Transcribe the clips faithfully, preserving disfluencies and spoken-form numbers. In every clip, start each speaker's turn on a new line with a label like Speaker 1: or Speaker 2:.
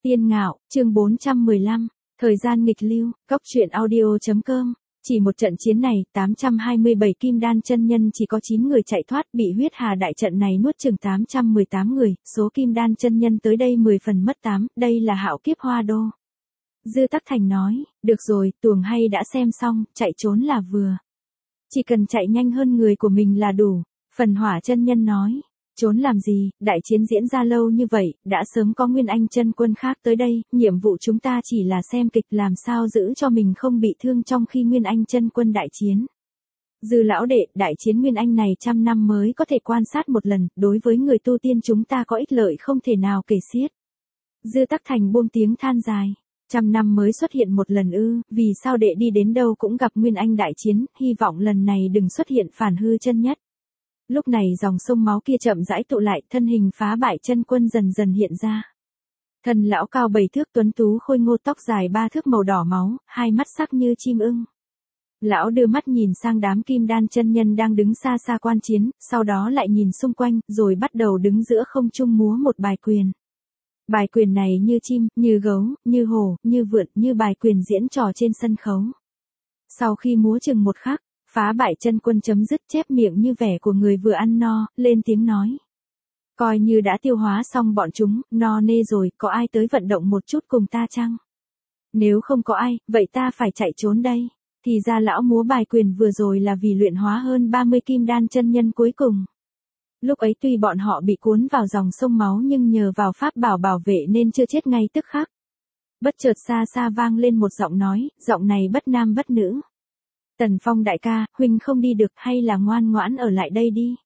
Speaker 1: Tiên Ngạo, chương bốn trăm mười lăm, thời gian nghịch lưu, góc truyện audio.com. Chỉ một trận chiến này, tám trăm hai mươi bảy kim đan chân nhân chỉ có chín người chạy thoát, bị huyết hà đại trận này nuốt chừng tám trăm mười tám người, số kim đan chân nhân tới đây mười phần mất tám, đây là hạo kiếp hoa đô. Dư Tắc Thành nói, được rồi, tuồng hay đã xem xong, chạy trốn là vừa. Chỉ cần chạy nhanh hơn người của mình là đủ. Phần Hỏa chân nhân nói, trốn làm gì, đại chiến diễn ra lâu như vậy, đã sớm có Nguyên Anh chân quân khác tới đây, nhiệm vụ chúng ta chỉ là xem kịch làm sao giữ cho mình không bị thương trong khi Nguyên Anh chân quân đại chiến. Dư lão đệ, đại chiến Nguyên Anh này trăm năm mới có thể quan sát một lần, đối với người tu tiên chúng ta có ích lợi không thể nào kể xiết. Dư Tắc Thành buông tiếng than dài. Trăm năm mới xuất hiện một lần ư, vì sao đệ đi đến đâu cũng gặp Nguyên Anh đại chiến, hy vọng lần này đừng xuất hiện phản hư chân nhất. Lúc này dòng sông máu kia chậm rãi tụ lại, thân hình phá bại chân quân dần dần hiện ra. Thân lão cao bảy thước tuấn tú khôi ngô, tóc dài ba thước màu đỏ máu, hai mắt sắc như chim ưng. Lão đưa mắt nhìn sang đám kim đan chân nhân đang đứng xa xa quan chiến, sau đó lại nhìn xung quanh, rồi bắt đầu đứng giữa không trung múa một bài quyền. Bài quyền này như chim, như gấu, như hổ, như vượn, như bài quyền diễn trò trên sân khấu. Sau khi múa chừng một khắc, phá bại chân quân chấm dứt, chép miệng như vẻ của người vừa ăn no, lên tiếng nói. Coi như đã tiêu hóa xong bọn chúng, no nê rồi, có ai tới vận động một chút cùng ta chăng? Nếu không có ai, vậy ta phải chạy trốn đây. Thì ra lão múa bài quyền vừa rồi là vì luyện hóa hơn ba mươi kim đan chân nhân cuối cùng. Lúc ấy tuy bọn họ bị cuốn vào dòng sông máu nhưng nhờ vào pháp bảo bảo vệ nên chưa chết ngay tức khắc. Bất chợt xa xa vang lên một giọng nói, giọng này bất nam bất nữ. Tần Phong đại ca, huynh không đi được hay là ngoan ngoãn ở lại đây đi.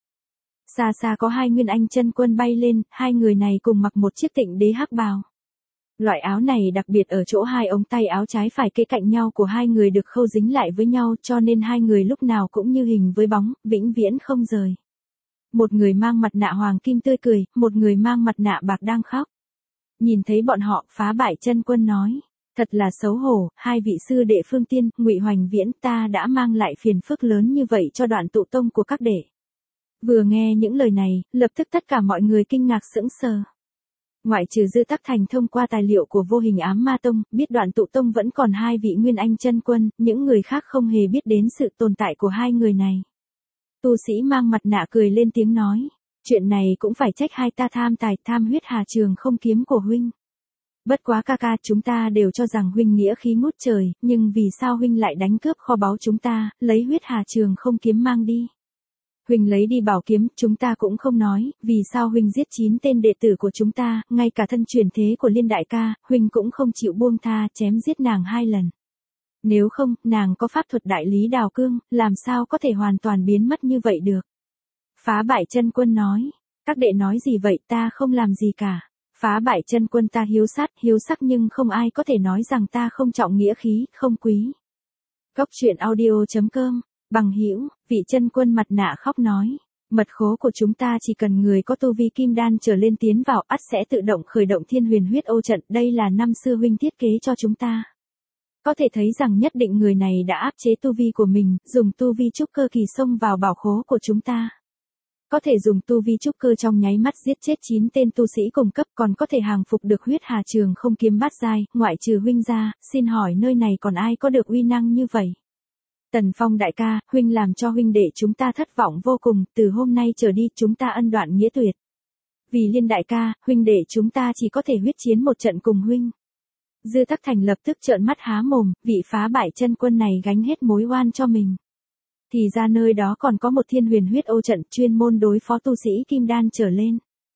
Speaker 1: Xa xa có hai Nguyên Anh chân quân bay lên, hai người này cùng mặc một chiếc Tịnh Đế hắc bào. Loại áo này đặc biệt ở chỗ hai ống tay áo trái phải kê cạnh nhau của hai người được khâu dính lại với nhau, cho nên hai người lúc nào cũng như hình với bóng, vĩnh viễn không rời. Một người mang mặt nạ hoàng kim tươi cười, một người mang mặt nạ bạc đang khóc. Nhìn thấy bọn họ, phá bại chân quân nói, thật là xấu hổ, hai vị sư đệ Phương Tiên, Ngụy Hoành Viễn, ta đã mang lại phiền phức lớn như vậy cho Đoạn Tụ Tông của các đệ. Vừa nghe những lời này, lập tức tất cả mọi người kinh ngạc sững sờ. Ngoại trừ Dư Tắc Thành thông qua tài liệu của Vô Hình Ám Ma Tông, biết Đoạn Tụ Tông vẫn còn hai vị Nguyên Anh chân quân, những người khác không hề biết đến sự tồn tại của hai người này. Tu sĩ mang mặt nạ cười lên tiếng nói, chuyện này cũng phải trách hai ta tham tài, tham huyết hà trường không kiếm của huynh. Bất quá ca ca, chúng ta đều cho rằng huynh nghĩa khí ngút trời, nhưng vì sao huynh lại đánh cướp kho báu chúng ta, lấy huyết hà trường không kiếm mang đi? Huynh lấy đi bảo kiếm, chúng ta cũng không nói, vì sao huynh giết chín tên đệ tử của chúng ta, ngay cả thân truyền thế của Liên đại ca, huynh cũng không chịu buông tha, chém giết nàng hai lần. Nếu không, nàng có pháp thuật đại lý đào cương, làm sao có thể hoàn toàn biến mất như vậy được? Phá bại chân quân nói, các đệ nói gì vậy, ta không làm gì cả. Phá bại chân quân, ta hiếu sát, hiếu sắc nhưng không ai có thể nói rằng ta không trọng nghĩa khí, không quý. Góc truyện audio.com, bằng hữu, vị chân quân mặt nạ khóc nói, mật khố của chúng ta chỉ cần người có tu vi kim đan trở lên tiến vào, ắt sẽ tự động khởi động Thiên Huyền Huyết Ô trận, đây là năm xưa huynh thiết kế cho chúng ta. Có thể thấy rằng nhất định người này đã áp chế tu vi của mình, dùng tu vi trúc cơ kỳ xông vào bảo khố của chúng ta. Có thể dùng tu vi trúc cơ trong nháy mắt giết chết chín tên tu sĩ cùng cấp, còn có thể hàng phục được huyết hà trường không kiếm bát giai, ngoại trừ huynh ra, xin hỏi nơi này còn ai có được uy năng như vậy? Tần Phong đại ca, huynh làm cho huynh đệ chúng ta thất vọng vô cùng, từ hôm nay trở đi chúng ta ân đoạn nghĩa tuyệt. Vì Liên đại ca, huynh đệ chúng ta chỉ có thể huyết chiến một trận cùng huynh. Dư Tắc Thành lập tức trợn mắt há mồm, vị phá bại chân quân này gánh hết mối oan cho mình. Thì ra nơi đó còn có một Thiên Huyền Huyết Ô trận chuyên môn đối phó tu sĩ kim đan trở lên.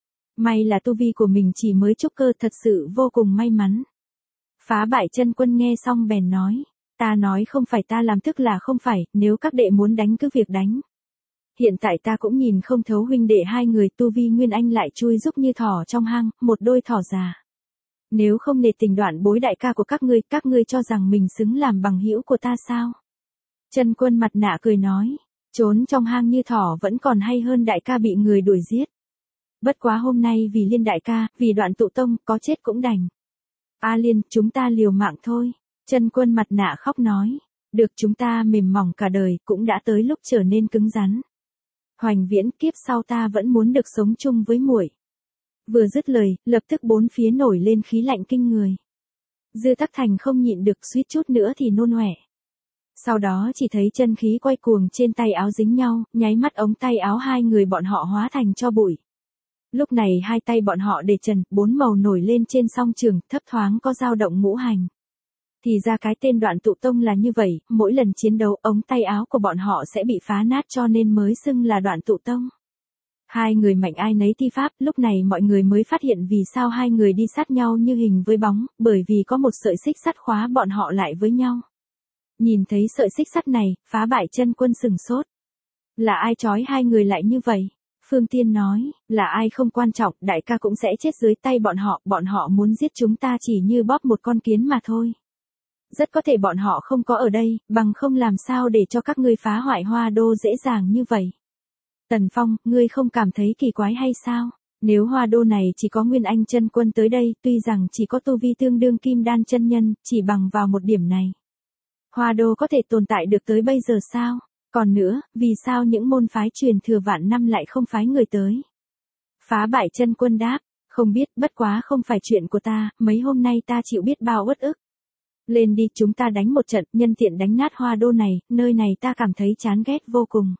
Speaker 1: May là tu vi của mình chỉ mới trúc cơ, thật sự vô cùng may mắn. Phá bại chân quân nghe xong bèn nói, ta nói không phải ta làm tức là không phải, nếu các đệ muốn đánh cứ việc đánh. Hiện tại ta cũng nhìn không thấu huynh đệ hai người, tu vi Nguyên Anh lại chui rúc như thỏ trong hang, một đôi thỏ già. Nếu không nể tình Đoạn bối đại ca của các ngươi, các ngươi cho rằng mình xứng làm bằng hữu của ta sao? Chân quân mặt nạ cười nói, trốn trong hang như thỏ vẫn còn hay hơn đại ca bị người đuổi giết. Bất quá hôm nay vì Liên đại ca, vì Đoạn Tụ Tông, có chết cũng đành. A Liên, chúng ta liều mạng thôi. Chân quân mặt nạ khóc nói, được, chúng ta mềm mỏng cả đời, cũng đã tới lúc trở nên cứng rắn. Hoành Viễn, kiếp sau ta vẫn muốn được sống chung với muội. Vừa dứt lời, lập tức bốn phía nổi lên khí lạnh kinh người. Dư Tắc Thành không nhịn được suýt chút nữa thì nôn ọe. Sau đó chỉ thấy chân khí quay cuồng trên tay áo dính nhau, nháy mắt ống tay áo hai người bọn họ hóa thành tro bụi. Lúc này hai tay bọn họ để trần, bốn màu nổi lên trên song trường, thấp thoáng có dao động ngũ hành. Thì ra cái tên Đoạn Tụ Tông là như vậy, mỗi lần chiến đấu ống tay áo của bọn họ sẽ bị phá nát cho nên mới xưng là Đoạn Tụ Tông. Hai người mạnh ai nấy thi pháp, lúc này mọi người mới phát hiện vì sao hai người đi sát nhau như hình với bóng, bởi vì có một sợi xích sắt khóa bọn họ lại với nhau. Nhìn thấy sợi xích sắt này, Phá Bại Chân Quân sừng sốt. Là ai trói hai người lại như vậy? Phương Tiên nói, là ai không quan trọng, đại ca cũng sẽ chết dưới tay bọn họ, bọn họ muốn giết chúng ta chỉ như bóp một con kiến mà thôi. Rất có thể bọn họ không có ở đây, bằng không làm sao để cho các ngươi phá hoại Hoa Đô dễ dàng như vậy. Tần Phong, ngươi không cảm thấy kỳ quái hay sao? Nếu Hoa Đô này chỉ có Nguyên Anh chân quân tới đây, tuy rằng chỉ có tu vi tương đương Kim Đan chân nhân, chỉ bằng vào một điểm này. Hoa Đô có thể tồn tại được tới bây giờ sao? Còn nữa, vì sao những môn phái truyền thừa vạn năm lại không phái người tới? Phá Bại Chân Quân đáp, không biết, bất quá không phải chuyện của ta, mấy hôm nay ta chịu biết bao uất ức. Lên đi, chúng ta đánh một trận, nhân tiện đánh nát Hoa Đô này, nơi này ta cảm thấy chán ghét vô cùng.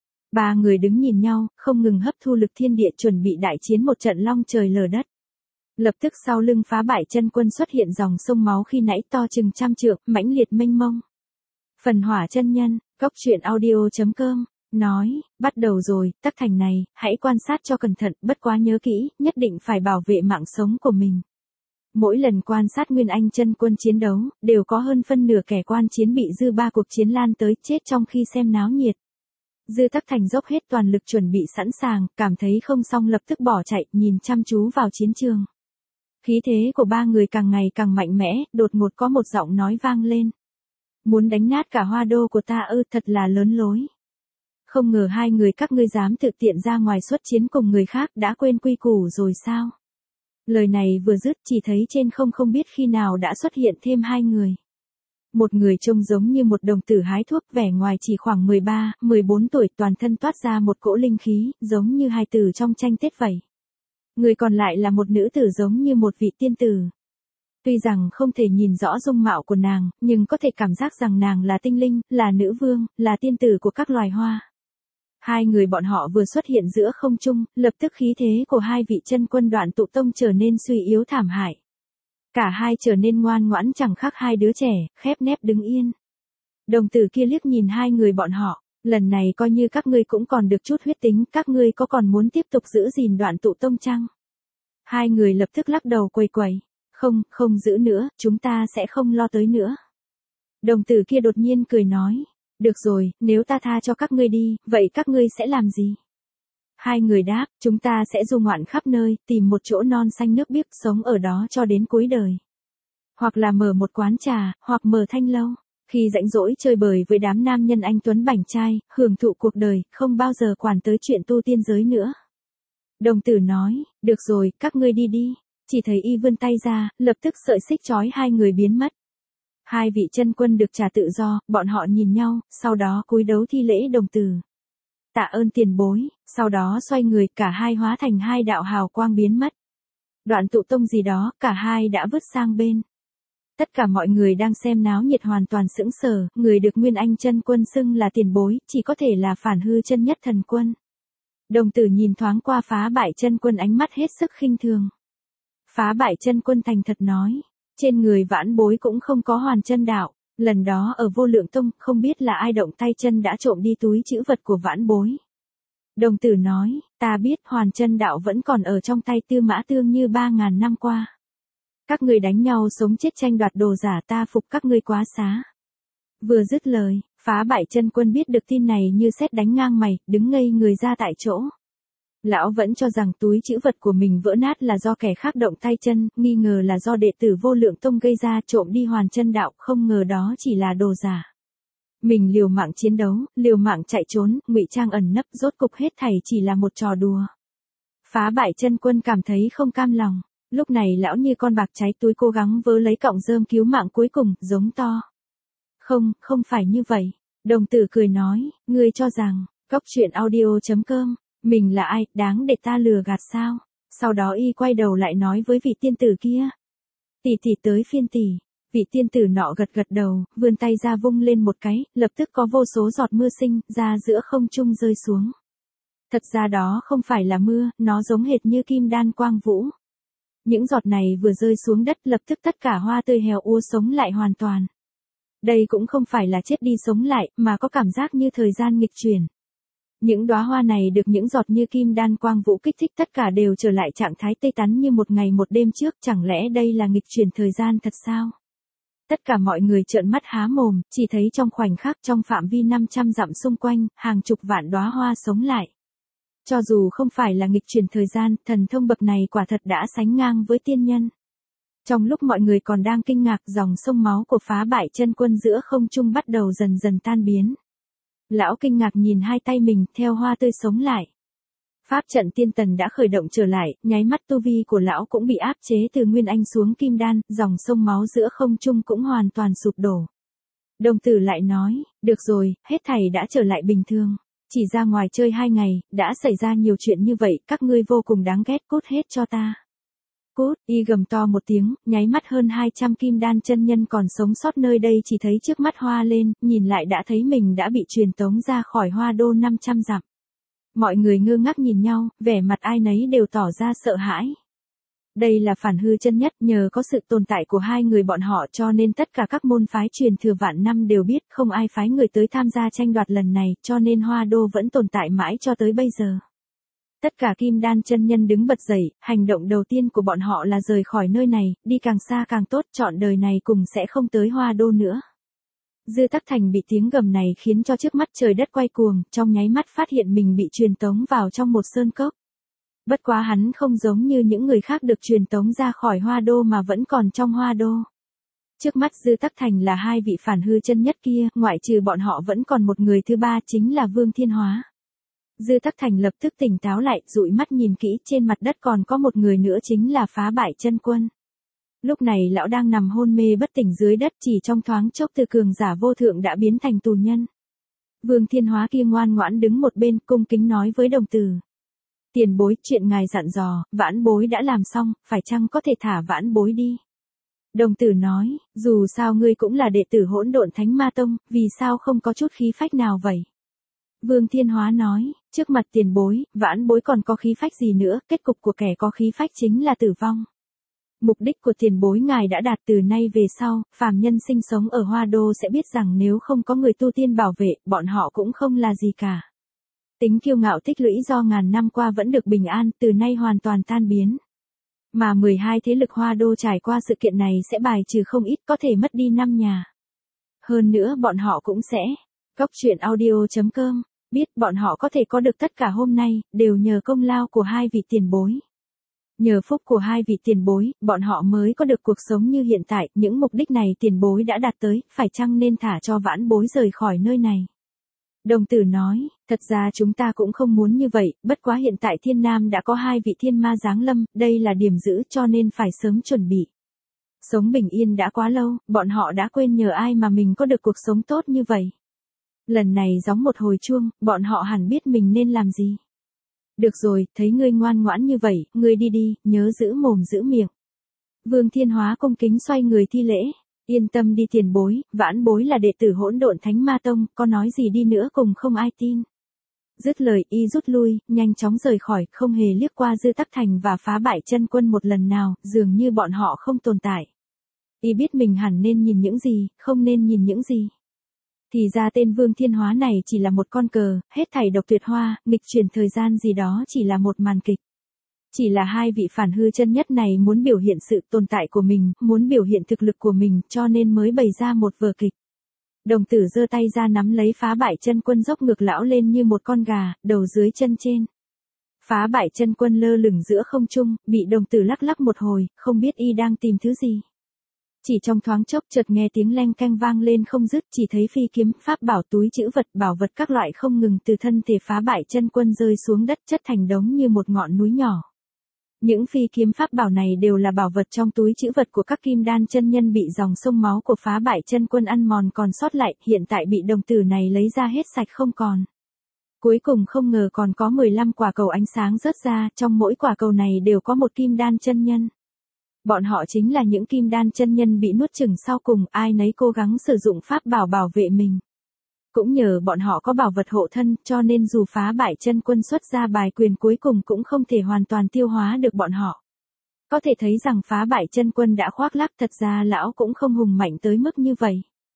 Speaker 1: Ba người đứng nhìn nhau, không ngừng hấp thu lực thiên địa chuẩn bị đại chiến một trận long trời lở đất. Lập tức sau lưng Phá Bại Chân Quân xuất hiện dòng sông máu khi nãy to chừng trăm trượng, mãnh liệt mênh mông. Phần Hỏa chân nhân, Cốc Truyện Audio chấm com, nói, bắt đầu rồi, Tắc Thành này, hãy quan sát cho cẩn thận, bất quá nhớ kỹ, nhất định phải bảo vệ mạng sống của mình. Mỗi lần quan sát Nguyên Anh chân quân chiến đấu, đều có hơn phân nửa kẻ quan chiến bị dư ba cuộc chiến lan tới chết trong khi xem náo nhiệt. Dư Tắc Thành dốc hết toàn lực chuẩn bị sẵn sàng, cảm thấy không xong lập tức bỏ chạy, nhìn chăm chú vào chiến trường. Khí thế của ba người càng ngày càng mạnh mẽ, đột ngột có một giọng nói vang lên. Muốn đánh nát cả Hoa Đô của ta ư, thật là lớn lối. Không ngờ hai người các ngươi dám tự tiện ra ngoài xuất chiến cùng người khác, đã quên quy củ rồi sao? Lời này vừa dứt chỉ thấy trên không không biết khi nào đã xuất hiện thêm hai người. Một người trông giống như một đồng tử hái thuốc, vẻ ngoài chỉ khoảng mười ba, mười bốn tuổi, toàn thân toát ra một cỗ linh khí, giống như hài tử trong tranh Tết vậy. Người còn lại là một nữ tử giống như một vị tiên tử. Tuy rằng không thể nhìn rõ dung mạo của nàng, nhưng có thể cảm giác rằng nàng là tinh linh, là nữ vương, là tiên tử của các loài hoa. Hai người bọn họ vừa xuất hiện giữa không trung, lập tức khí thế của hai vị chân quân Đoạn Tụ Tông trở nên suy yếu thảm hại. Cả hai trở nên ngoan ngoãn chẳng khác hai đứa trẻ, khép nép đứng yên. Đồng tử kia liếc nhìn hai người bọn họ, lần này coi như các ngươi cũng còn được chút huyết tính, các ngươi có còn muốn tiếp tục giữ gìn Đoạn Tụ Tông chăng? Hai người lập tức lắc đầu quầy quầy. Không, không giữ nữa, chúng ta sẽ không lo tới nữa. Đồng tử kia đột nhiên cười nói, được rồi, nếu ta tha cho các ngươi đi, vậy các ngươi sẽ làm gì? Hai người đáp, chúng ta sẽ du ngoạn khắp nơi, tìm một chỗ non xanh nước biếc, sống ở đó cho đến cuối đời. Hoặc là mở một quán trà, hoặc mở thanh lâu. Khi rảnh rỗi chơi bời với đám nam nhân anh tuấn bảnh trai, hưởng thụ cuộc đời, không bao giờ quản tới chuyện tu tiên giới nữa. Đồng tử nói, được rồi, các ngươi đi đi. Chỉ thấy y vươn tay ra, lập tức sợi xích trói hai người biến mất. Hai vị chân quân được trả tự do, bọn họ nhìn nhau, sau đó cúi đấu thi lễ đồng tử. Tạ ơn tiền bối, sau đó xoay người, cả hai hóa thành hai đạo hào quang biến mất. Đoạn Tụ Tông gì đó, cả hai đã vứt sang bên. Tất cả mọi người đang xem náo nhiệt hoàn toàn sững sờ, người được Nguyên Anh chân quân xưng là tiền bối, chỉ có thể là Phản Hư chân nhất thần quân. Đồng tử nhìn thoáng qua Phá Bại chân quân ánh mắt hết sức khinh thường. Phá Bại chân quân thành thật nói, trên người vãn bối cũng không có hoàn chân đạo, lần đó ở Vô Lượng Tông, không biết là ai động tay chân đã trộm đi túi trữ vật của vãn bối. Đồng tử nói, ta biết hoàn chân đạo vẫn còn ở trong tay Tư Mã Tương như ba ngàn năm qua. Các người đánh nhau sống chết tranh đoạt đồ giả, ta phục các ngươi quá xá. Vừa dứt lời, Phá Bại chân quân biết được tin này như sét đánh ngang mày, đứng ngây người ra tại chỗ. Lão vẫn cho rằng túi trữ vật của mình vỡ nát là do kẻ khác động tay chân, nghi ngờ là do đệ tử Vô Lượng Tông gây ra, trộm đi hoàn chân đạo, không ngờ đó chỉ là đồ giả. Mình liều mạng chiến đấu, liều mạng chạy trốn, ngụy trang ẩn nấp, rốt cục hết thảy chỉ là một trò đùa. Phá Bại chân quân cảm thấy không cam lòng, lúc này lão như con bạc cháy túi cố gắng vớ lấy cọng rơm cứu mạng cuối cùng, giống to. Không, không phải như vậy. Đồng tử cười nói, ngươi cho rằng, Cốc Truyện Audio chấm com, mình là ai, đáng để ta lừa gạt sao? Sau đó y quay đầu lại nói với vị tiên tử kia. Tỷ tỷ tới phiên tỷ. Vị tiên tử nọ gật gật đầu, vươn tay ra vung lên một cái, lập tức có vô số giọt mưa sinh ra giữa không trung rơi xuống. Thật ra đó không phải là mưa, nó giống hệt như kim đan quang vũ. Những giọt này vừa rơi xuống đất lập tức tất cả hoa tươi héo úa sống lại hoàn toàn. Đây cũng không phải là chết đi sống lại, mà có cảm giác như thời gian nghịch chuyển. Những đóa hoa này được những giọt như kim đan quang vũ kích thích tất cả đều trở lại trạng thái tươi tắn như một ngày một đêm trước, chẳng lẽ đây là nghịch chuyển thời gian thật sao? Tất cả mọi người trợn mắt há mồm, chỉ thấy trong khoảnh khắc trong phạm vi năm trăm dặm xung quanh, hàng chục vạn đóa hoa sống lại. Cho dù không phải là nghịch chuyển thời gian, thần thông bậc này quả thật đã sánh ngang với tiên nhân. Trong lúc mọi người còn đang kinh ngạc, dòng sông máu của Phá Bại Chân Quân giữa không trung bắt đầu dần dần tan biến. Lão kinh ngạc nhìn hai tay mình, theo hoa tươi sống lại. Pháp trận tiên tần đã khởi động trở lại, nháy mắt tu vi của lão cũng bị áp chế từ nguyên anh xuống kim đan, dòng sông máu giữa không trung cũng hoàn toàn sụp đổ. Đồng tử lại nói, được rồi, hết thảy đã trở lại bình thường. Chỉ ra ngoài chơi hai ngày, đã xảy ra nhiều chuyện như vậy, các ngươi vô cùng đáng ghét, cút hết cho ta. Cút, y gầm to một tiếng, nháy mắt hơn hai trăm kim đan chân nhân còn sống sót nơi đây chỉ thấy trước mắt hoa lên, nhìn lại đã thấy mình đã bị truyền tống ra khỏi hoa đô năm trăm dặm. Mọi người ngơ ngác nhìn nhau, vẻ mặt ai nấy đều tỏ ra sợ hãi. Đây là phản hư chân nhất, nhờ có sự tồn tại của hai người bọn họ cho nên tất cả các môn phái truyền thừa vạn năm đều biết không ai phái người tới tham gia tranh đoạt lần này, cho nên hoa đô vẫn tồn tại mãi cho tới bây giờ. Tất cả kim đan chân nhân đứng bật dậy, hành động đầu tiên của bọn họ là rời khỏi nơi này, đi càng xa càng tốt, trọn đời này cùng sẽ không tới hoa đô nữa. Dư Tắc Thành bị tiếng gầm này khiến cho trước mắt trời đất quay cuồng, trong nháy mắt phát hiện mình bị truyền tống vào trong một sơn cốc. Bất quá hắn không giống như những người khác được truyền tống ra khỏi hoa đô mà vẫn còn trong hoa đô. Trước mắt Dư Tắc Thành là hai vị phản hư chân nhất kia, ngoại trừ bọn họ vẫn còn một người thứ ba chính là Vương Thiên Hóa. Dư Tắc Thành lập tức tỉnh táo lại, dụi mắt nhìn kỹ, trên mặt đất còn có một người nữa chính là Phá Bại Chân Quân. Lúc này lão đang nằm hôn mê bất tỉnh dưới đất, chỉ trong thoáng chốc từ cường giả vô thượng đã biến thành tù nhân. Vương Thiên Hóa kia ngoan ngoãn đứng một bên, cung kính nói với đồng tử. Tiền bối, chuyện ngài dặn dò, vãn bối đã làm xong, phải chăng có thể thả vãn bối đi? Đồng tử nói, dù sao ngươi cũng là đệ tử Hỗn Độn Thánh Ma Tông, vì sao không có chút khí phách nào vậy? Vương Thiên Hóa nói, trước mặt tiền bối, vãn bối còn có khí phách gì nữa, kết cục của kẻ có khí phách chính là tử vong. Mục đích của tiền bối ngài đã đạt, từ nay về sau, phàm nhân sinh sống ở Hoa Đô sẽ biết rằng nếu không có người tu tiên bảo vệ, bọn họ cũng không là gì cả. Tính kiêu ngạo tích lũy do ngàn năm qua vẫn được bình an, từ nay hoàn toàn tan biến. Mà mười hai thế lực Hoa Đô trải qua sự kiện này sẽ bài trừ không ít, có thể mất đi năm nhà. Hơn nữa bọn họ cũng sẽ, Cóc Truyện Audio chấm com, biết bọn họ có thể có được tất cả hôm nay, đều nhờ công lao của hai vị tiền bối. Nhờ phúc của hai vị tiền bối, bọn họ mới có được cuộc sống như hiện tại, những mục đích này tiền bối đã đạt tới, phải chăng nên thả cho vãn bối rời khỏi nơi này? Đồng tử nói, thật ra chúng ta cũng không muốn như vậy, bất quá hiện tại Thiên Nam đã có hai vị thiên ma giáng lâm, đây là điểm giữ cho nên phải sớm chuẩn bị. Sống bình yên đã quá lâu, bọn họ đã quên nhờ ai mà mình có được cuộc sống tốt như vậy. Lần này gióng một hồi chuông, bọn họ hẳn biết mình nên làm gì. Được rồi, thấy ngươi ngoan ngoãn như vậy, ngươi đi đi, nhớ giữ mồm giữ miệng. Vương Thiên Hóa cung kính xoay người thi lễ. Yên tâm đi tiền bối, vãn bối là đệ tử Hỗn Độn Thánh Ma Tông, có nói gì đi nữa cùng không ai tin. Dứt lời y rút lui, nhanh chóng rời khỏi, không hề liếc qua Dư Tắc Thành và Phá Bại Chân Quân một lần nào, dường như bọn họ không tồn tại. Y biết mình hẳn nên nhìn những gì, không nên nhìn những gì. Thì ra tên Vương Thiên Hóa này chỉ là một con cờ, hết thảy độc tuyệt hoa, nghịch chuyển thời gian gì đó chỉ là một màn kịch. Chỉ là hai vị phản hư chân nhất này muốn biểu hiện sự tồn tại của mình, muốn biểu hiện thực lực của mình, cho nên mới bày ra một vở kịch. Đồng tử giơ tay ra nắm lấy Phá Bại Chân Quân dốc ngược lão lên như một con gà, đầu dưới chân trên. Phá Bại Chân Quân lơ lửng giữa không trung, bị đồng tử lắc lắc một hồi, không biết y đang tìm thứ gì. Chỉ trong thoáng chốc chợt nghe tiếng leng keng vang lên không dứt, chỉ thấy phi kiếm, pháp bảo, túi trữ vật, bảo vật các loại không ngừng từ thân thể Phá Bại Chân Quân rơi xuống đất, chất thành đống như một ngọn núi nhỏ. Những phi kiếm pháp bảo này đều là bảo vật trong túi trữ vật của các kim đan chân nhân bị dòng sông máu của Phá Bại Chân Quân ăn mòn còn sót lại, hiện tại bị đồng tử này lấy ra hết sạch không còn. Cuối cùng không ngờ còn có mười lăm quả cầu ánh sáng rớt ra, trong mỗi quả cầu này đều có một kim đan chân nhân. Bọn họ chính là những kim đan chân nhân bị nuốt chửng sau cùng, ai nấy cố gắng sử dụng pháp bảo bảo vệ mình. Cũng nhờ bọn họ có bảo vật hộ thân, cho nên dù phá bại chân quân xuất ra bài quyền cuối cùng cũng không thể hoàn toàn tiêu hóa được bọn họ. Có thể thấy rằng phá bại chân quân đã khoác lác, thật ra lão cũng không hùng mạnh tới mức như vậy.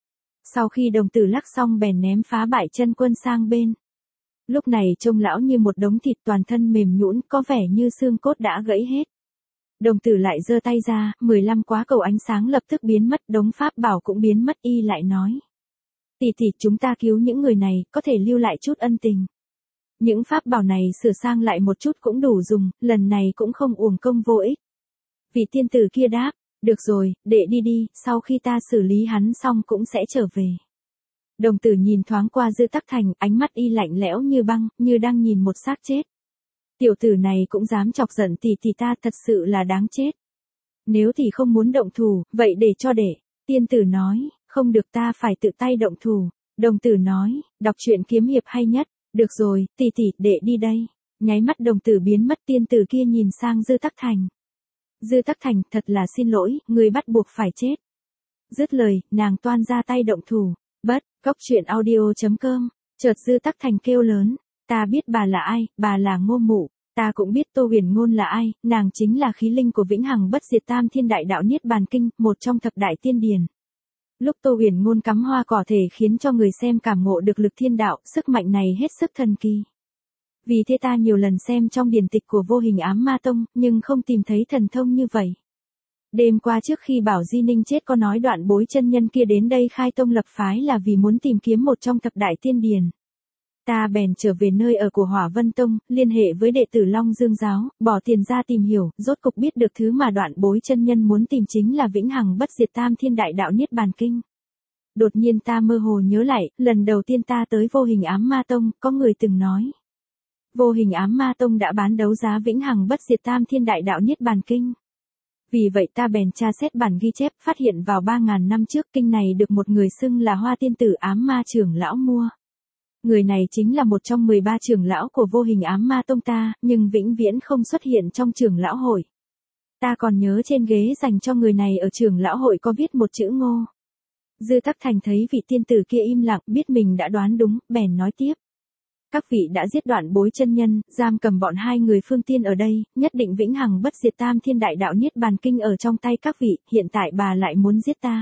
Speaker 1: Sau khi đồng tử lắc xong bèn ném phá bại chân quân sang bên. Lúc này trông lão như một đống thịt, toàn thân mềm nhũn, có vẻ như xương cốt đã gãy hết. Đồng tử lại giơ tay ra, mười lăm quá cầu ánh sáng lập tức biến mất, đống pháp bảo cũng biến mất. Y lại nói: tỷ tỷ, chúng ta cứu những người này, có thể lưu lại chút ân tình. Những pháp bảo này sửa sang lại một chút cũng đủ dùng, lần này cũng không uổng công vô ích. Vị tiên tử kia đáp: được rồi, đệ đi đi, sau khi ta xử lý hắn xong cũng sẽ trở về. Đồng tử nhìn thoáng qua Dư Tắc Thành, ánh mắt y lạnh lẽo như băng, như đang nhìn một xác chết. Tiểu tử này cũng dám chọc giận tỷ tỷ ta, thật sự là đáng chết. Nếu tỷ không muốn động thủ, vậy để cho đệ. Tiên tử nói: không được, ta phải tự tay động thủ. Đồng tử nói: đọc truyện kiếm hiệp hay nhất. Được rồi, tỷ tỷ, đệ đi đây. Nháy mắt đồng tử biến mất, tiên tử kia nhìn sang Dư Tắc Thành. Dư Tắc Thành, thật là xin lỗi, người bắt buộc phải chết. Dứt lời, nàng toan ra tay động thủ. Bất, cốc truyện audio chấm com. Chợt Dư Tắc Thành kêu lớn: ta biết bà là ai, bà là Ngô Mụ. Ta cũng biết Tô Huyền Ngôn là ai, nàng chính là khí linh của Vĩnh Hằng Bất Diệt Tam Thiên Đại Đạo Niết Bàn Kinh, một trong thập đại tiên điển. Lúc Tô Huyền Ngôn cắm hoa cỏ thể khiến cho người xem cảm ngộ được lực thiên đạo, sức mạnh này hết sức thần kỳ. Vì thế ta nhiều lần xem trong điển tịch của Vô Hình Ám Ma Tông, nhưng không tìm thấy thần thông như vậy. Đêm qua trước khi Bảo Di Ninh chết có nói Đoạn Bối chân nhân kia đến đây khai tông lập phái là vì muốn tìm kiếm một trong thập đại tiên điển. Ta bèn trở về nơi ở của Hỏa Vân Tông, liên hệ với đệ tử Long Dương Giáo, bỏ tiền ra tìm hiểu, rốt cục biết được thứ mà Đoạn Bối chân nhân muốn tìm chính là Vĩnh Hằng Bất Diệt Tam Thiên Đại Đạo Niết Bàn Kinh. Đột nhiên ta mơ hồ nhớ lại, lần đầu tiên ta tới Vô Hình Ám Ma Tông, có người từng nói: Vô Hình Ám Ma Tông đã bán đấu giá Vĩnh Hằng Bất Diệt Tam Thiên Đại Đạo Niết Bàn Kinh. Vì vậy ta bèn tra xét bản ghi chép, phát hiện vào ba ngàn năm trước kinh này được một người xưng là Hoa Tiên Tử Ám Ma trưởng lão mua. Người này chính là một trong mười ba trưởng lão của Vô Hình Ám Ma Tông ta, nhưng vĩnh viễn không xuất hiện trong trưởng lão hội. Ta còn nhớ trên ghế dành cho người này ở trưởng lão hội có viết một chữ Ngô. Dư Tắc Thành thấy vị tiên tử kia im lặng, biết mình đã đoán đúng, bèn nói tiếp: các vị đã giết Đoạn Bối chân nhân, giam cầm bọn hai người phương tiên ở đây, nhất định Vĩnh Hằng Bất Diệt Tam Thiên Đại Đạo Niết Bàn Kinh ở trong tay các vị, hiện tại bà lại muốn giết ta.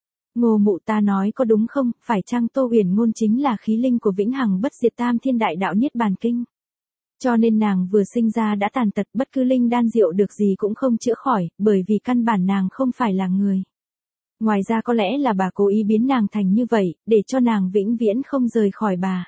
Speaker 1: Ngô Mụ, ta nói có đúng không, phải chăng Tô Huyền Ngôn chính là khí linh của Vĩnh Hằng Bất Diệt Tam Thiên Đại Đạo Niết Bàn Kinh? Cho nên nàng vừa sinh ra đã tàn tật, bất cứ linh đan rượu được gì cũng không chữa khỏi, bởi vì căn bản nàng không phải là người. Ngoài ra có lẽ là bà cố ý biến nàng thành như vậy, để cho nàng vĩnh viễn không rời khỏi bà.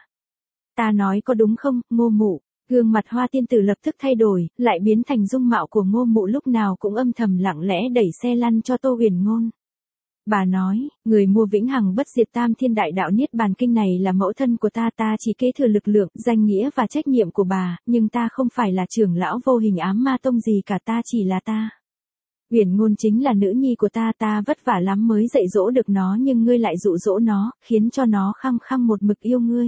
Speaker 1: Ta nói có đúng không, Ngô Mụ? Gương mặt Hoa Tiên Tử lập tức thay đổi, lại biến thành dung mạo của Ngô Mụ lúc nào cũng âm thầm lặng lẽ đẩy xe lăn cho Tô Huyền Ngôn. Bà nói: người mua Vĩnh Hằng Bất Diệt Tam Thiên Đại Đạo Niết Bàn Kinh này là mẫu thân của ta, ta chỉ kế thừa lực lượng, danh nghĩa và trách nhiệm của bà, nhưng ta không phải là trưởng lão Vô Hình Ám Ma Tông gì cả, ta chỉ là ta. Huyền Ngôn chính là nữ nhi của ta, ta vất vả lắm mới dạy dỗ được nó, nhưng ngươi lại dụ dỗ nó, khiến cho nó khăng khăng một mực yêu ngươi.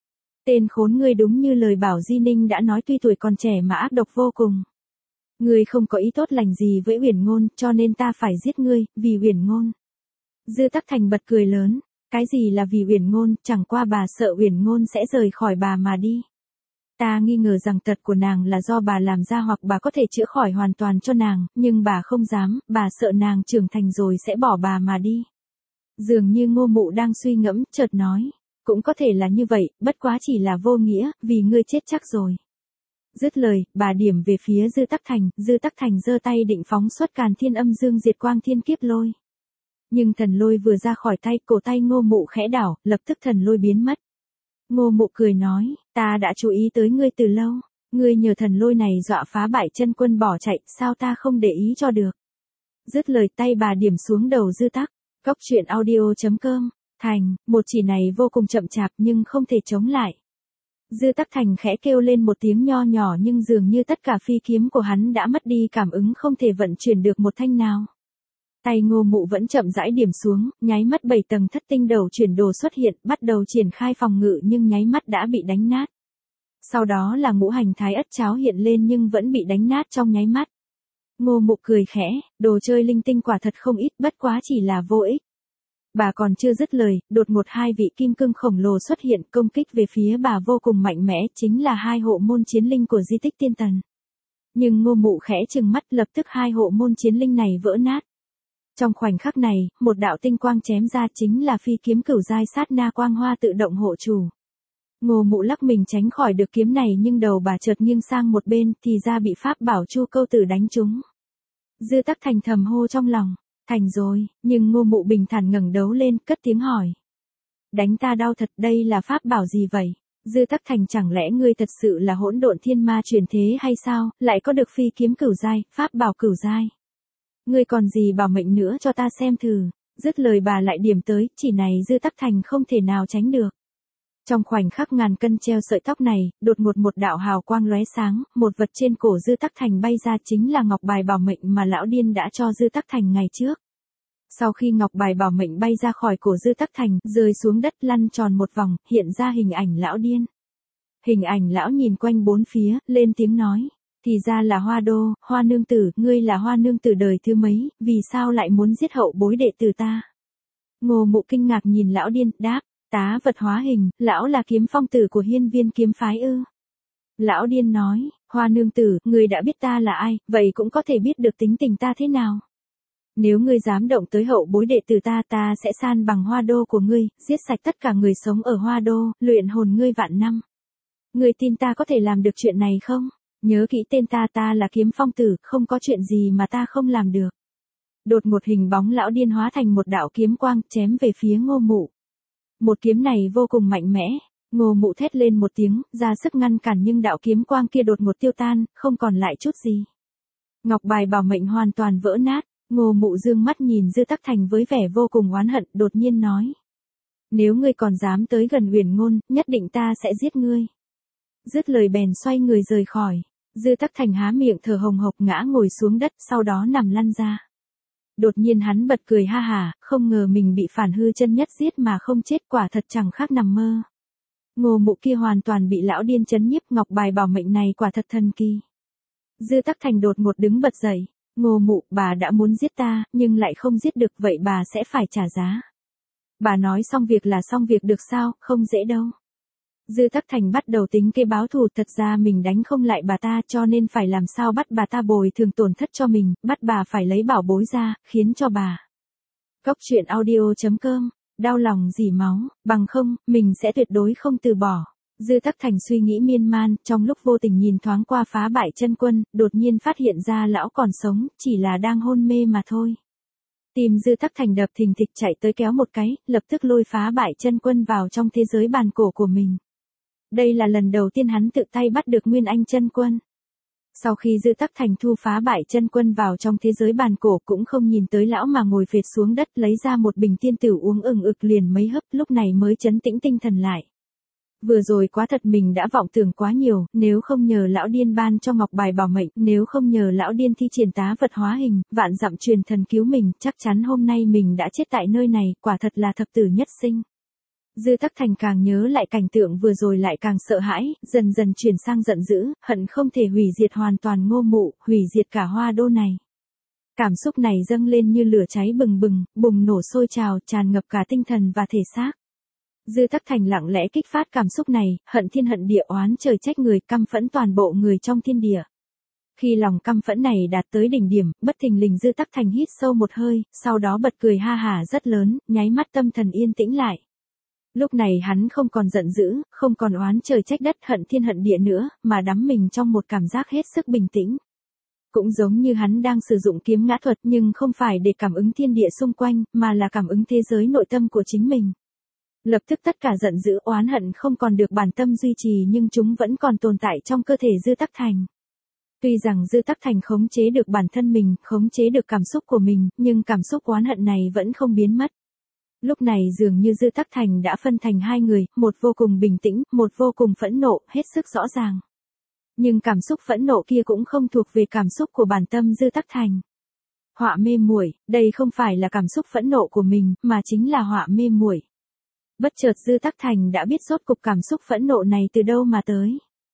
Speaker 1: Tên khốn ngươi, đúng như lời Bảo Di Ninh đã nói, tuy tuổi còn trẻ mà ác độc vô cùng. Ngươi không có ý tốt lành gì với Huyền Ngôn, cho nên ta phải giết ngươi, vì Huyền Ngôn. Dư Tắc Thành bật cười lớn: cái gì là vì Huyền Ngôn, chẳng qua bà sợ Huyền Ngôn sẽ rời khỏi bà mà đi. Ta nghi ngờ rằng tật của nàng là do bà làm ra, hoặc bà có thể chữa khỏi hoàn toàn cho nàng, nhưng bà không dám, bà sợ nàng trưởng thành rồi sẽ bỏ bà mà đi. Dường như Ngô Mụ đang suy ngẫm, chợt nói: cũng có thể là như vậy, bất quá chỉ là vô nghĩa, vì ngươi chết chắc rồi. Dứt lời, bà điểm về phía Dư Tắc Thành, Dư Tắc Thành giơ tay định phóng xuất Càn Thiên Âm Dương Diệt Quang Thiên Kiếp Lôi. Nhưng thần lôi vừa ra khỏi tay, cổ tay Ngô Mụ khẽ đảo, lập tức thần lôi biến mất. Ngô Mụ cười nói: ta đã chú ý tới ngươi từ lâu, ngươi nhờ thần lôi này dọa phá bại chân quân bỏ chạy, sao ta không để ý cho được. Dứt lời, tay bà điểm xuống đầu Dư Tắc. Cốc truyện audio chấm com. Thành, một chỉ này vô cùng chậm chạp nhưng không thể chống lại. Dư Tắc Thành khẽ kêu lên một tiếng nho nhỏ, nhưng dường như tất cả phi kiếm của hắn đã mất đi cảm ứng, không thể vận chuyển được một thanh nào. Tay Ngô Mụ vẫn chậm rãi điểm xuống, nháy mắt bảy tầng thất tinh đầu chuyển đồ xuất hiện, bắt đầu triển khai phòng ngự, nhưng nháy mắt đã bị đánh nát. Sau đó là ngũ hành thái ất cháo hiện lên nhưng vẫn bị đánh nát trong nháy mắt. Ngô Mụ cười khẽ, đồ chơi linh tinh quả thật không ít, bất quá chỉ là vô ích. Bà còn chưa dứt lời, đột ngột hai vị kim cương khổng lồ xuất hiện công kích về phía bà vô cùng mạnh mẽ, chính là hai hộ môn chiến linh của di tích tiên tần. Nhưng Ngô Mụ khẽ trừng mắt, lập tức hai hộ môn chiến linh này vỡ nát. Trong khoảnh khắc này, một đạo tinh quang chém ra, chính là phi kiếm cửu giai sát na quang hoa tự động hộ chủ. Ngô Mụ lắc mình tránh khỏi được kiếm này nhưng đầu bà chợt nghiêng sang một bên, thì ra bị pháp bảo Chu Câu Tử đánh trúng. Dư Tắc Thành thầm hô trong lòng, thành rồi, nhưng Ngô Mụ bình thản ngẩng đầu lên, cất tiếng hỏi. Đánh ta đau thật, đây là pháp bảo gì vậy? Dư Tắc Thành, chẳng lẽ ngươi thật sự là hỗn độn thiên ma truyền thế hay sao, lại có được phi kiếm cửu giai, pháp bảo cửu giai? Ngươi còn gì bảo mệnh nữa cho ta xem thử. Dứt lời bà lại điểm tới, chỉ này Dư Tắc Thành không thể nào tránh được. Trong khoảnh khắc ngàn cân treo sợi tóc này, đột ngột một đạo hào quang lóe sáng, một vật trên cổ Dư Tắc Thành bay ra, chính là ngọc bài bảo mệnh mà lão điên đã cho Dư Tắc Thành ngày trước. Sau khi ngọc bài bảo mệnh bay ra khỏi cổ Dư Tắc Thành, rơi xuống đất lăn tròn một vòng, hiện ra hình ảnh lão điên. Hình ảnh lão nhìn quanh bốn phía, lên tiếng nói. Thì ra là Hoa Đô, Hoa nương tử, ngươi là Hoa nương tử đời thứ mấy, vì sao lại muốn giết hậu bối đệ tử ta? Ngô Mụ kinh ngạc nhìn lão điên, đáp, tá vật hóa hình, lão là kiếm phong tử của Hiên Viên kiếm phái ư? Lão điên nói, Hoa nương tử, ngươi đã biết ta là ai, vậy cũng có thể biết được tính tình ta thế nào. Nếu ngươi dám động tới hậu bối đệ tử ta, ta sẽ san bằng Hoa Đô của ngươi, giết sạch tất cả người sống ở Hoa Đô, luyện hồn ngươi vạn năm. Ngươi tin ta có thể làm được chuyện này không? Nhớ kỹ tên ta, ta là kiếm phong tử, không có chuyện gì mà ta không làm được. Đột một hình bóng lão điên hóa thành một đạo kiếm quang, chém về phía Ngô Mụ. Một kiếm này vô cùng mạnh mẽ, Ngô Mụ thét lên một tiếng, ra sức ngăn cản nhưng đạo kiếm quang kia đột ngột tiêu tan, không còn lại chút gì. Ngọc bài bảo mệnh hoàn toàn vỡ nát, Ngô Mụ dương mắt nhìn Dư Tắc Thành với vẻ vô cùng oán hận, đột nhiên nói. Nếu ngươi còn dám tới gần Uyển Ngôn, nhất định ta sẽ giết ngươi. Dứt lời bèn xoay người rời khỏi. Dư Tắc Thành há miệng thở hồng hộc ngã ngồi xuống đất, sau đó nằm lăn ra. Đột nhiên hắn bật cười ha hả, không ngờ mình bị Phản Hư chân nhất giết mà không chết, quả thật chẳng khác nằm mơ. Ngô Mụ kia hoàn toàn bị lão điên chấn nhiếp, ngọc bài bảo mệnh này quả thật thần kỳ. Dư Tắc Thành đột ngột đứng bật dậy, Ngô Mụ, bà đã muốn giết ta, nhưng lại không giết được, vậy bà sẽ phải trả giá. Bà nói xong việc là xong việc được sao, không dễ đâu. Dư Tắc Thành bắt đầu tính kế báo thù, thật ra mình đánh không lại bà ta cho nên phải làm sao bắt bà ta bồi thường tổn thất cho mình, bắt bà phải lấy bảo bối ra, khiến cho bà. Cóc truyện audio chấm com, đau lòng dỉ máu, bằng không, mình sẽ tuyệt đối không từ bỏ. Dư Tắc Thành suy nghĩ miên man, trong lúc vô tình nhìn thoáng qua Phá Bại Chân Quân, đột nhiên phát hiện ra lão còn sống, chỉ là đang hôn mê mà thôi. Tim Dư Tắc Thành đập thình thịch, chạy tới kéo một cái, lập tức lôi Phá Bại Chân Quân vào trong thế giới bàn cổ của mình. Đây là lần đầu tiên hắn tự tay bắt được Nguyên Anh Chân Quân. Sau khi Dư Tắc Thành thu Phá Bại Chân Quân vào trong thế giới bàn cổ, cũng không nhìn tới lão mà ngồi phệt xuống đất, lấy ra một bình tiên tử uống ừng ực liền mấy hớp, lúc này mới trấn tĩnh tinh thần lại. Vừa rồi quá thật, mình đã vọng tưởng quá nhiều, nếu không nhờ lão điên ban cho ngọc bài bảo mệnh, nếu không nhờ lão điên thi triển tá vật hóa hình, vạn dặm truyền thần cứu mình, chắc chắn hôm nay mình đã chết tại nơi này, quả thật là thập tử nhất sinh. Dư Tắc Thành càng nhớ lại cảnh tượng vừa rồi lại càng sợ hãi, dần dần chuyển sang giận dữ, hận không thể hủy diệt hoàn toàn Ngô Mụ, hủy diệt cả Hoa Đô này. Cảm xúc này dâng lên như lửa cháy bừng bừng, bùng nổ sôi trào, tràn ngập cả tinh thần và thể xác. Dư Tắc Thành lặng lẽ kích phát cảm xúc này, hận thiên hận địa, oán trời trách người, căm phẫn toàn bộ người trong thiên địa. Khi lòng căm phẫn này đạt tới đỉnh điểm, bất thình lình Dư Tắc Thành hít sâu một hơi, sau đó bật cười ha hả rất lớn, nháy mắt tâm thần yên tĩnh lại. Lúc này hắn không còn giận dữ, không còn oán trời trách đất, hận thiên hận địa nữa, mà đắm mình trong một cảm giác hết sức bình tĩnh. Cũng giống như hắn đang sử dụng kiếm ngã thuật, nhưng không phải để cảm ứng thiên địa xung quanh, mà là cảm ứng thế giới nội tâm của chính mình. Lập tức tất cả giận dữ oán hận không còn được bản tâm duy trì, nhưng chúng vẫn còn tồn tại trong cơ thể Dư Tắc Thành. Tuy rằng Dư Tắc Thành khống chế được bản thân mình, khống chế được cảm xúc của mình, nhưng cảm xúc oán hận này vẫn không biến mất. Lúc này dường như Dư Tắc Thành đã phân thành hai người, một vô cùng bình tĩnh, một vô cùng phẫn nộ, hết sức rõ ràng. Nhưng cảm xúc phẫn nộ kia cũng không thuộc về cảm xúc của bản tâm Dư Tắc Thành. Họa mê muội, đây không phải là cảm xúc phẫn nộ của mình, mà chính là họa mê muội. Bất chợt Dư Tắc Thành đã biết rốt cục cảm xúc phẫn nộ này từ đâu mà tới.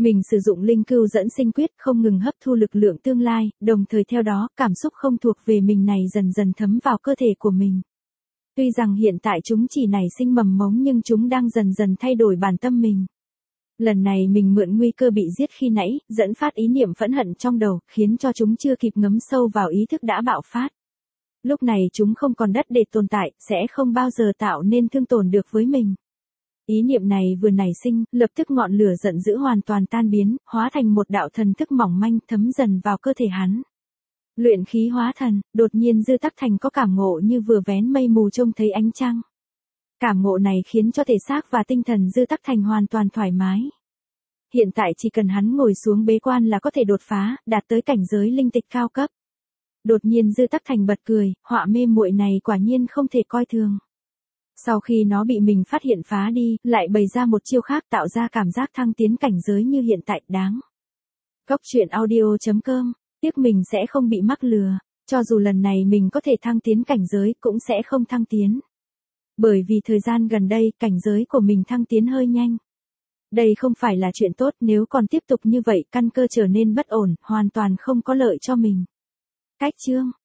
Speaker 1: Mình sử dụng linh cưu dẫn sinh quyết không ngừng hấp thu lực lượng tương lai, đồng thời theo đó, cảm xúc không thuộc về mình này dần dần thấm vào cơ thể của mình. Tuy rằng hiện tại chúng chỉ nảy sinh mầm mống nhưng chúng đang dần dần thay đổi bản tâm mình. Lần này mình mượn nguy cơ bị giết khi nãy, dẫn phát ý niệm phẫn hận trong đầu, khiến cho chúng chưa kịp ngấm sâu vào ý thức đã bạo phát. Lúc này chúng không còn đất để tồn tại, sẽ không bao giờ tạo nên thương tổn được với mình. Ý niệm này vừa nảy sinh, lập tức ngọn lửa giận dữ hoàn toàn tan biến, hóa thành một đạo thần thức mỏng manh thấm dần vào cơ thể hắn. Luyện khí hóa thần, đột nhiên Dư Tắc Thành có cảm ngộ như vừa vén mây mù trông thấy ánh trăng. Cảm ngộ này khiến cho thể xác và tinh thần Dư Tắc Thành hoàn toàn thoải mái. Hiện tại chỉ cần hắn ngồi xuống bế quan là có thể đột phá, đạt tới cảnh giới linh tịch cao cấp. Đột nhiên Dư Tắc Thành bật cười, họa mê muội này quả nhiên không thể coi thường. Sau khi nó bị mình phát hiện phá đi, lại bày ra một chiêu khác tạo ra cảm giác thăng tiến cảnh giới như hiện tại đáng. Cốc truyện audio chấm com, tiếc mình sẽ không bị mắc lừa, cho dù lần này mình có thể thăng tiến cảnh giới cũng sẽ không thăng tiến. Bởi vì thời gian gần đây cảnh giới của mình thăng tiến hơi nhanh. Đây không phải là chuyện tốt, nếu còn tiếp tục như vậy căn cơ trở nên bất ổn, hoàn toàn không có lợi cho mình. Cách chương